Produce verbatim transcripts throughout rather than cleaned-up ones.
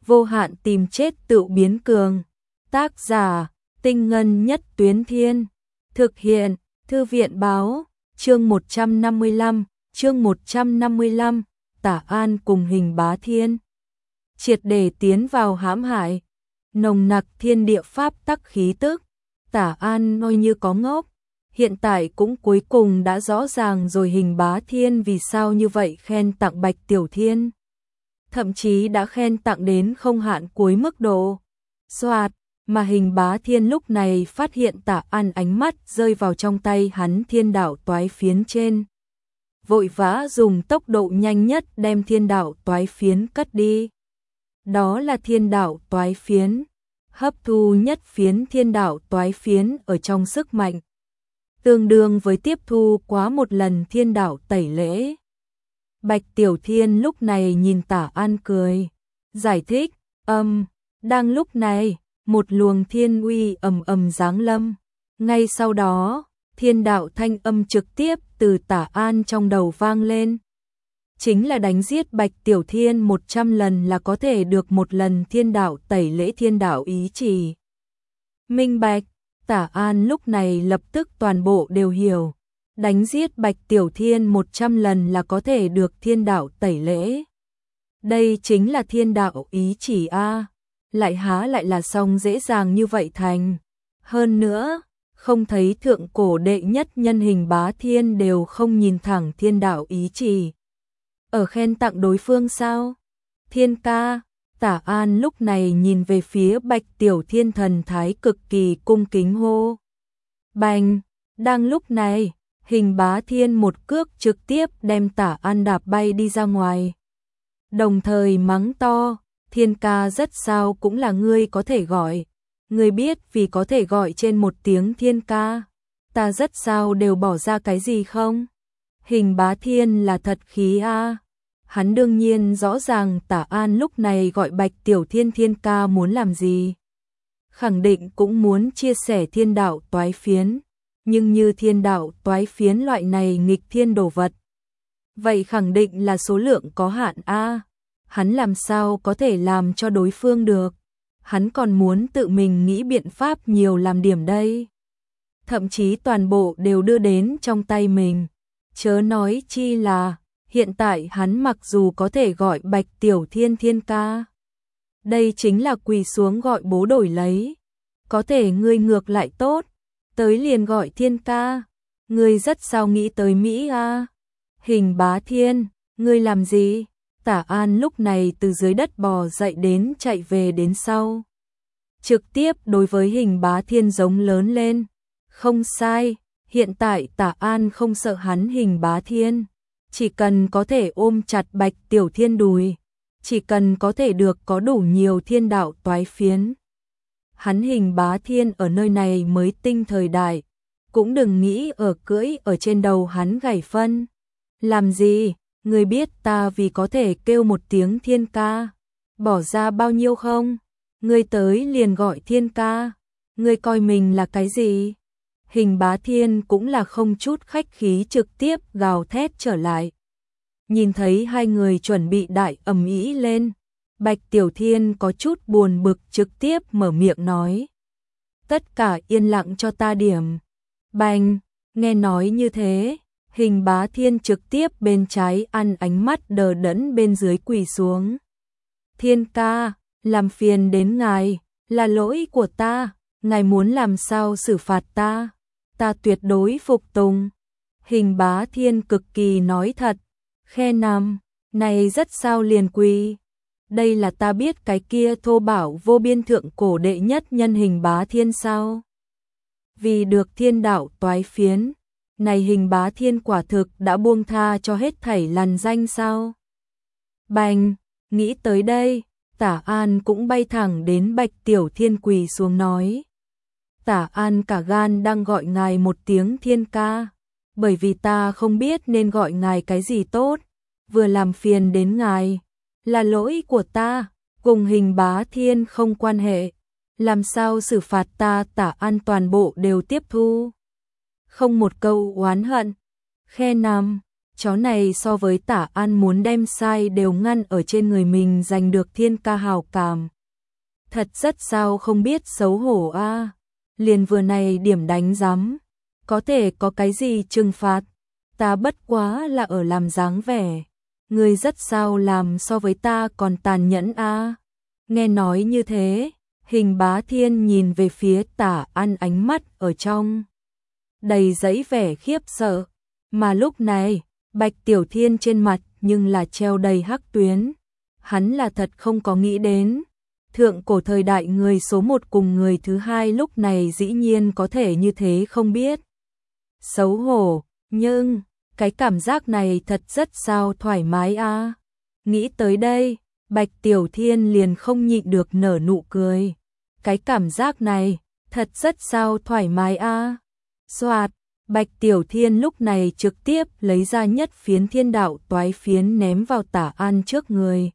vô hạn tìm chết tự biến cường. Tác giả, Tinh Ngân Nhất Tuyến Thiên. Thực hiện, Thư viện Báo. Chương một trăm năm mươi lăm, chương một trăm năm mươi lăm, Tả An cùng Hình Bá Thiên triệt để tiến vào hãm hại. Nồng nặc thiên địa pháp tắc khí tức, Tả An coi như có ngốc, hiện tại cũng cuối cùng đã rõ ràng rồi Hình Bá Thiên vì sao như vậy khen tặng Bạch Tiểu Thiên. Thậm chí đã khen tặng đến không hạn cuối mức độ. Soạt, mà Hình Bá Thiên lúc này phát hiện Tả An ánh mắt rơi vào trong tay hắn thiên đạo toái phiến trên. Vội vã dùng tốc độ nhanh nhất đem thiên đạo toái phiến cất đi. Đó là thiên đạo toái phiến, hấp thu nhất phiến thiên đạo toái phiến ở trong sức mạnh. Tương đương với tiếp thu quá một lần thiên đạo tẩy lễ. Bạch Tiểu Thiên lúc này nhìn Tả An cười, giải thích, âm, đang lúc này, một luồng thiên uy ầm ầm giáng lâm. Ngay sau đó, thiên đạo thanh âm trực tiếp từ Tả An trong đầu vang lên. Chính là đánh giết Bạch Tiểu Thiên một trăm lần là có thể được một lần thiên đạo tẩy lễ thiên đạo ý chỉ. Minh bạch, Tả An lúc này lập tức toàn bộ đều hiểu. Đánh giết Bạch Tiểu Thiên một trăm lần là có thể được thiên đạo tẩy lễ. Đây chính là thiên đạo ý chỉ a, lại há lại là xong dễ dàng như vậy thành. Hơn nữa, không thấy thượng cổ đệ nhất nhân Hình Bá Thiên đều không nhìn thẳng thiên đạo ý chỉ. Ở khen tặng đối phương sao? Thiên ca, Tả An lúc này nhìn về phía Bạch Tiểu Thiên thần thái cực kỳ cung kính hô. Bành, đang lúc này, Hình Bá Thiên một cước trực tiếp đem Tả An đạp bay đi ra ngoài. Đồng thời mắng to, Thiên ca rất sao cũng là ngươi có thể gọi. Ngươi biết vì có thể gọi trên một tiếng thiên ca, ta rất sao đều bỏ ra cái gì không? Hình Bá Thiên là thật khí a. Hắn đương nhiên rõ ràng Tả An lúc này gọi Bạch Tiểu Thiên thiên ca muốn làm gì. Khẳng định cũng muốn chia sẻ thiên đạo toái phiến. Nhưng như thiên đạo toái phiến loại này nghịch thiên đồ vật, vậy khẳng định là số lượng có hạn a. Hắn làm sao có thể làm cho đối phương được. Hắn còn muốn tự mình nghĩ biện pháp nhiều làm điểm đây. Thậm chí toàn bộ đều đưa đến trong tay mình. Chớ nói chi là, hiện tại hắn mặc dù có thể gọi Bạch Tiểu Thiên thiên ca. Đây chính là quỳ xuống gọi bố đổi lấy. Có thể ngươi ngược lại tốt, tới liền gọi thiên ca. Ngươi rất sao nghĩ tới Mỹ a. Hình Bá Thiên, ngươi làm gì? Tả An lúc này từ dưới đất bò dậy đến chạy về đến sau. Trực tiếp đối với Hình Bá Thiên giống lớn lên. Không sai, hiện tại Tả An không sợ hắn Hình Bá Thiên. Chỉ cần có thể ôm chặt Bạch Tiểu Thiên đùi. Chỉ cần có thể được có đủ nhiều thiên đạo toái phiến. Hắn Hình Bá Thiên ở nơi này mới tinh thời đại. Cũng đừng nghĩ ở cưỡi ở trên đầu hắn gảy phân. Làm gì? Ngươi biết ta vì có thể kêu một tiếng thiên ca, bỏ ra bao nhiêu không? Ngươi tới liền gọi thiên ca, ngươi coi mình là cái gì? Hình Bá Thiên cũng là không chút khách khí trực tiếp gào thét trở lại. Nhìn thấy hai người chuẩn bị đại ầm ĩ lên, Bạch Tiểu Thiên có chút buồn bực trực tiếp mở miệng nói. Tất cả yên lặng cho ta điểm. Bành, nghe nói như thế. Hình Bá Thiên trực tiếp bên trái ăn ánh mắt đờ đẫn bên dưới quỳ xuống. Thiên ca, làm phiền đến ngài, là lỗi của ta, ngài muốn làm sao xử phạt ta, ta tuyệt đối phục tùng. Hình Bá Thiên cực kỳ nói thật, khe nằm, này rất sao liền quỳ. Đây là ta biết cái kia thô bảo vô biên thượng cổ đệ nhất nhân Hình Bá Thiên sao? Vì được thiên đạo toái phiến. Này Hình Bá Thiên quả thực đã buông tha cho hết thảy lằn danh sao? Bành, nghĩ tới đây, Tả An cũng bay thẳng đến Bạch Tiểu Thiên quỳ xuống nói. Tả An cả gan đang gọi ngài một tiếng thiên ca, bởi vì ta không biết nên gọi ngài cái gì tốt, vừa làm phiền đến ngài, là lỗi của ta, cùng Hình Bá Thiên không quan hệ, làm sao xử phạt ta Tả An toàn bộ đều tiếp thu. Không một câu oán hận. Khe nằm, chó này so với Tả An muốn đem sai đều ngăn ở trên người mình giành được Thiên Ca hào cảm. Thật rất sao không biết xấu hổ a. À. Liền vừa này điểm đánh giám, có thể có cái gì trừng phạt, ta bất quá là ở làm dáng vẻ. Ngươi rất sao làm so với ta còn tàn nhẫn a. À. Nghe nói như thế, Hình Bá Thiên nhìn về phía Tả An, ánh mắt ở trong đầy dẫy vẻ khiếp sợ, mà lúc này, Bạch Tiểu Thiên trên mặt nhưng là treo đầy hắc tuyến. Hắn là thật không có nghĩ đến, thượng cổ thời đại người số một cùng người thứ hai lúc này dĩ nhiên có thể như thế không biết xấu hổ, nhưng cái cảm giác này thật rất sao thoải mái a. À. Nghĩ tới đây, Bạch Tiểu Thiên liền không nhịn được nở nụ cười. Cái cảm giác này, thật rất sao thoải mái a. À. Soạt, Bạch Tiểu Thiên lúc này trực tiếp lấy ra nhất phiến thiên đạo toái phiến ném vào Tả An trước người.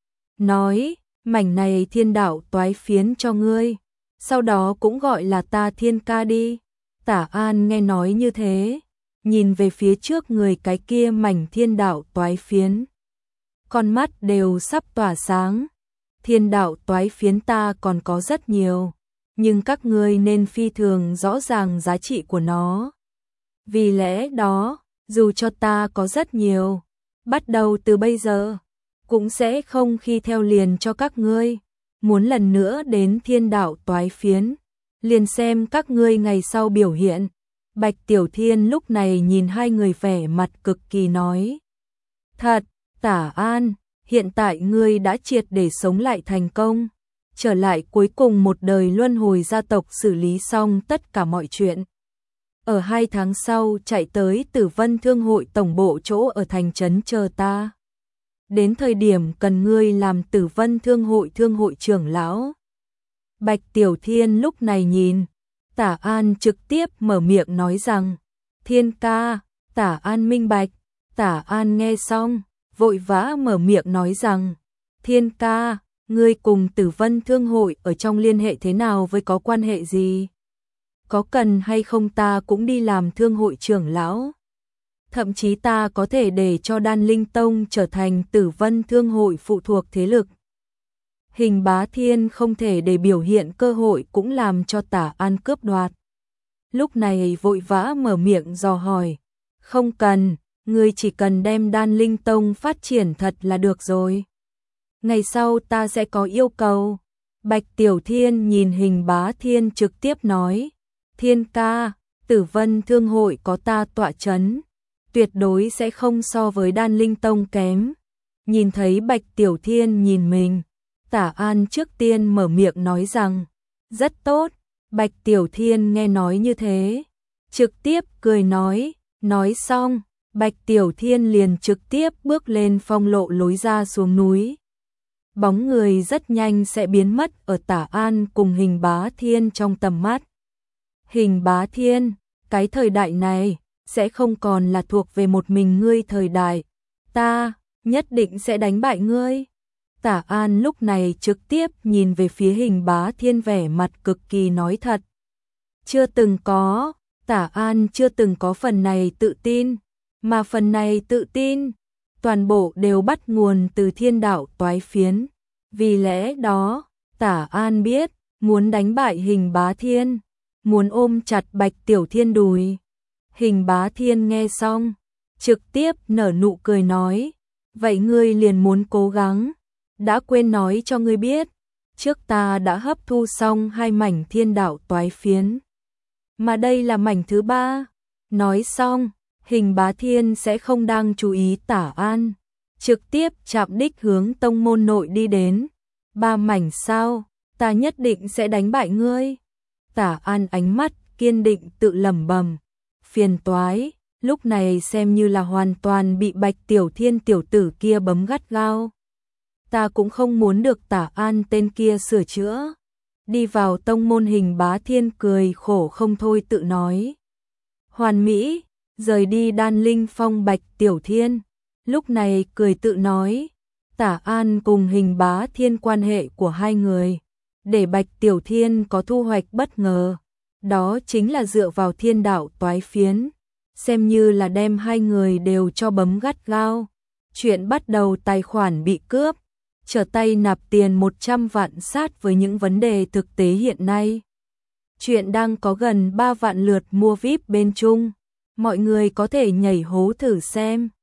Nói, mảnh này thiên đạo toái phiến cho ngươi, sau đó cũng gọi là ta Thiên Ca đi. Tả An nghe nói như thế, nhìn về phía trước người cái kia mảnh thiên đạo toái phiến. Con mắt đều sắp tỏa sáng. Thiên đạo toái phiến ta còn có rất nhiều, nhưng các ngươi nên phi thường rõ ràng giá trị của nó. Vì lẽ đó, dù cho ta có rất nhiều, bắt đầu từ bây giờ, cũng sẽ không khi theo liền cho các ngươi. Muốn lần nữa đến thiên đạo toái phiến, liền xem các ngươi ngày sau biểu hiện. Bạch Tiểu Thiên lúc này nhìn hai người vẻ mặt cực kỳ nói. Thật, Tả An, hiện tại ngươi đã triệt để sống lại thành công, trở lại cuối cùng một đời luân hồi gia tộc xử lý xong tất cả mọi chuyện. Ở hai tháng sau chạy tới Tử Vân Thương hội tổng bộ chỗ ở thành trấn chờ ta. Đến thời điểm cần ngươi làm Tử Vân Thương hội thương hội trưởng lão. Bạch Tiểu Thiên lúc này nhìn, Tả An trực tiếp mở miệng nói rằng, Thiên Ca. Tả An minh bạch. Tả An nghe xong, vội vã mở miệng nói rằng, Thiên Ca, ngươi cùng Tử Vân Thương hội ở trong liên hệ thế nào, với có quan hệ gì? Có cần hay không ta cũng đi làm thương hội trưởng lão? Thậm chí ta có thể để cho Đan Linh Tông trở thành Tử Vân Thương hội phụ thuộc thế lực. Hình Bá Thiên không thể để biểu hiện cơ hội cũng làm cho Tả An cướp đoạt. Lúc này vội vã mở miệng dò hỏi, không cần, ngươi chỉ cần đem Đan Linh Tông phát triển thật là được rồi. Ngày sau ta sẽ có yêu cầu. Bạch Tiểu Thiên nhìn Hình Bá Thiên trực tiếp nói, Thiên Ca, Tử Vân Thương hội có ta tọa chấn, tuyệt đối sẽ không so với Đan Linh Tông kém. Nhìn thấy Bạch Tiểu Thiên nhìn mình, Tả An trước tiên mở miệng nói rằng, rất tốt. Bạch Tiểu Thiên nghe nói như thế, trực tiếp cười nói, nói xong, Bạch Tiểu Thiên liền trực tiếp bước lên phong lộ lối ra xuống núi. Bóng người rất nhanh sẽ biến mất ở Tả An cùng Hình Bá Thiên trong tầm mắt. Hình Bá Thiên, cái thời đại này sẽ không còn là thuộc về một mình ngươi thời đại, ta nhất định sẽ đánh bại ngươi. Tả An lúc này trực tiếp nhìn về phía Hình Bá Thiên vẻ mặt cực kỳ nói thật. Chưa từng có, Tả An chưa từng có phần này tự tin, mà phần này tự tin, toàn bộ đều bắt nguồn từ thiên đạo toái phiến. Vì lẽ đó, Tả An biết, muốn đánh bại Hình Bá Thiên, muốn ôm chặt Bạch Tiểu Thiên đùi. Hình Bá Thiên nghe xong, trực tiếp nở nụ cười nói, vậy ngươi liền muốn cố gắng. Đã quên nói cho ngươi biết, trước ta đã hấp thu xong hai mảnh thiên đạo toái phiến, mà đây là mảnh thứ ba. Nói xong, Hình Bá Thiên sẽ không đang chú ý Tả An, trực tiếp chạm đích hướng tông môn nội đi đến. Ba mảnh sao, ta nhất định sẽ đánh bại ngươi. Tả An ánh mắt kiên định tự lẩm bẩm, phiền toái, lúc này xem như là hoàn toàn bị Bạch Tiểu Thiên tiểu tử kia bấm gắt gao. Ta cũng không muốn được Tả An tên kia sửa chữa. Đi vào tông môn, Hình Bá Thiên cười khổ không thôi tự nói. Hoàn mỹ, rời đi Đan Linh Phong. Bạch Tiểu Thiên lúc này cười tự nói, Tả An cùng Hình Bá Thiên quan hệ của hai người, để Bạch Tiểu Thiên có thu hoạch bất ngờ, đó chính là dựa vào thiên đạo toái phiến. xem như là đem hai người đều cho bấm gắt gao. Chuyện bắt đầu tài khoản bị cướp, trở tay nạp tiền một trăm vạn sát với những vấn đề thực tế hiện nay. Chuyện đang có gần ba vạn lượt mua vi ai pi bên Trung, mọi người có thể nhảy hố thử xem.